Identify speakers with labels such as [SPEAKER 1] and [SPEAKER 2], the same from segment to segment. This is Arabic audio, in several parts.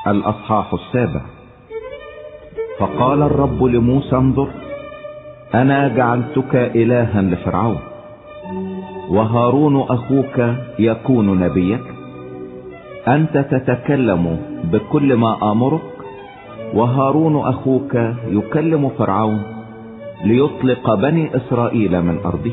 [SPEAKER 1] الأصحاح 7. فقال الرب لموسى: انظر، أنا جعلتك إلها لفرعون، وهارون أخوك يكون نبيك. أنت تتكلم بكل ما آمرك، وهارون أخوك يكلم فرعون ليطلق بني إسرائيل من أرضه.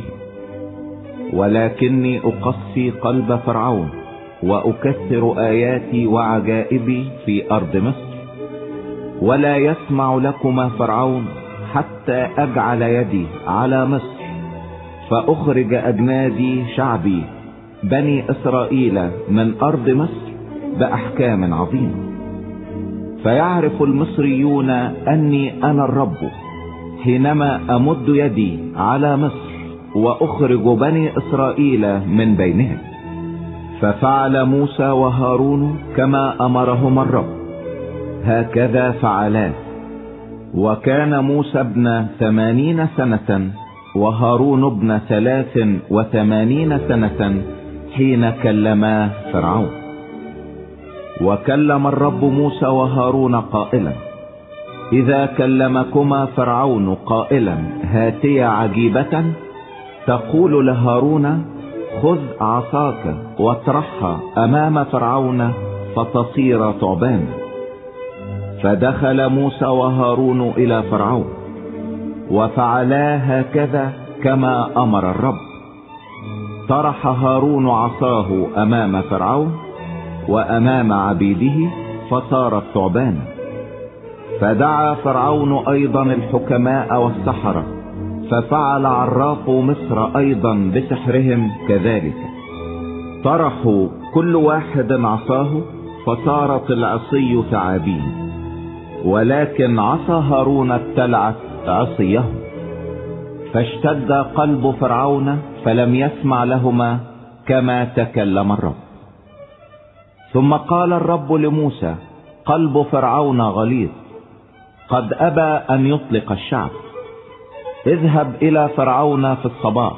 [SPEAKER 1] ولكني أقسي قلب فرعون وأكثر آياتي وعجائبي في أرض مصر، ولا يسمع لكما فرعون حتى أجعل يدي على مصر فأخرج أجنادي شعبي بني إسرائيل من أرض مصر بأحكام عظيمة. فيعرف المصريون أني أنا الرب حينما أمد يدي على مصر وأخرج بني إسرائيل من بينهم. ففعل موسى وهارون كما أمرهما الرب، هكذا فعلا. وكان موسى ابن 80 سنة وهارون ابن 83 سنة حين كلما فرعون. وكلم الرب موسى وهارون قائلا: إذا كلمكما فرعون قائلا هاتي عجيبة، تقول لهارون: خذ عصاك واطرحها أمام فرعون فتصير ثعبانا. فدخل موسى وهارون إلى فرعون وفعلا هكذا كما أمر الرب. طرح هارون عصاه أمام فرعون وأمام عبيده فصارت ثعبانا. فدعا فرعون أيضا الحكماء والسحرة، ففعل عراق مصر أيضا بسحرهم كذلك. طرحوا كل واحد عصاه فصارت العصي ثعابين، ولكن عصا هارون ابتلعت عصيه. فاشتد قلب فرعون فلم يسمع لهما كما تكلم الرب. ثم قال الرب لموسى: قلب فرعون غليظ، قد أبى أن يطلق الشعب. اذهب إلى فرعون في الصباح،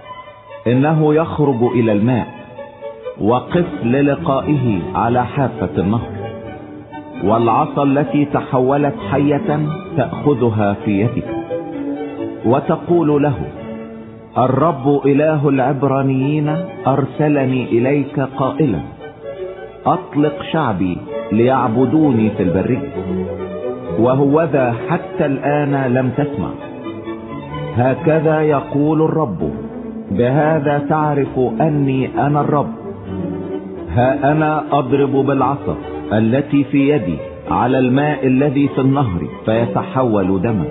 [SPEAKER 1] إنه يخرج إلى الماء، وقف للقائه على حافة النهر. والعصا التي تحولت حية تأخذها في يدك، وتقول له: الرب إله العبرانيين أرسلني إليك قائلا: أطلق شعبي ليعبدوني في البرية، وهوذا حتى الآن لم تسمع. هكذا يقول الرب: بهذا تعرف أني أنا الرب. ها أنا أضرب بالعصا التي في يدي على الماء الذي في النهر فيتحول دما،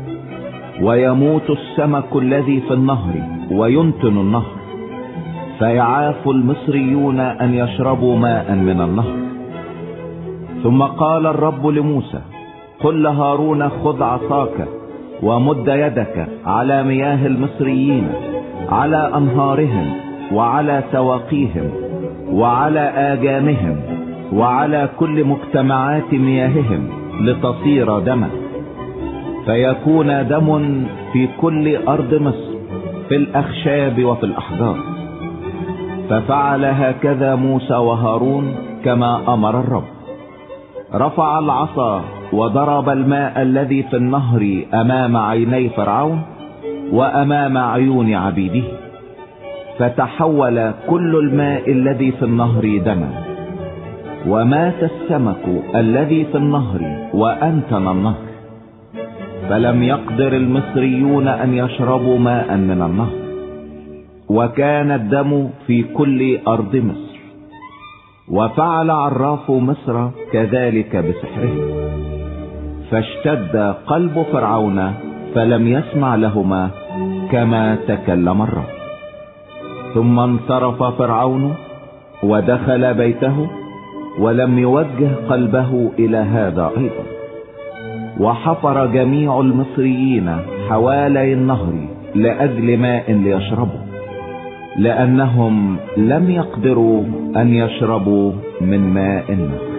[SPEAKER 1] ويموت السمك الذي في النهر وينتن النهر، فيعاف المصريون أن يشربوا ماء من النهر. ثم قال الرب لموسى: قل لهارون: خذ عصاك ومد يدك على مياه المصريين، على أنهارهم وعلى سواقيهم وعلى آجامهم وعلى كل مجتمعات مياههم لتصير دما، فيكون دم في كل أرض مصر في الأخشاب وفي الأحجار. ففعل هكذا موسى وهارون كما أمر الرب. رفع العصا وضرب الماء الذي في النهر أمام عيني فرعون وأمام عيون عبيده، فتحول كل الماء الذي في النهر دما، ومات السمك الذي في النهر وأنتن النهر، فلم يقدر المصريون أن يشربوا ماء من النهر. وكان الدم في كل أرض مصر. وفعل عراف مصر كذلك بسحره. فاشتد قلب فرعون فلم يسمع لهما كما تكلم الرب. ثم انصرف فرعون ودخل بيته، ولم يوجه قلبه إلى هذا أيضا. وحفر جميع المصريين حوالي النهر لأجل ماء ليشربوا، لأنهم لم يقدروا أن يشربوا من ماء النهر.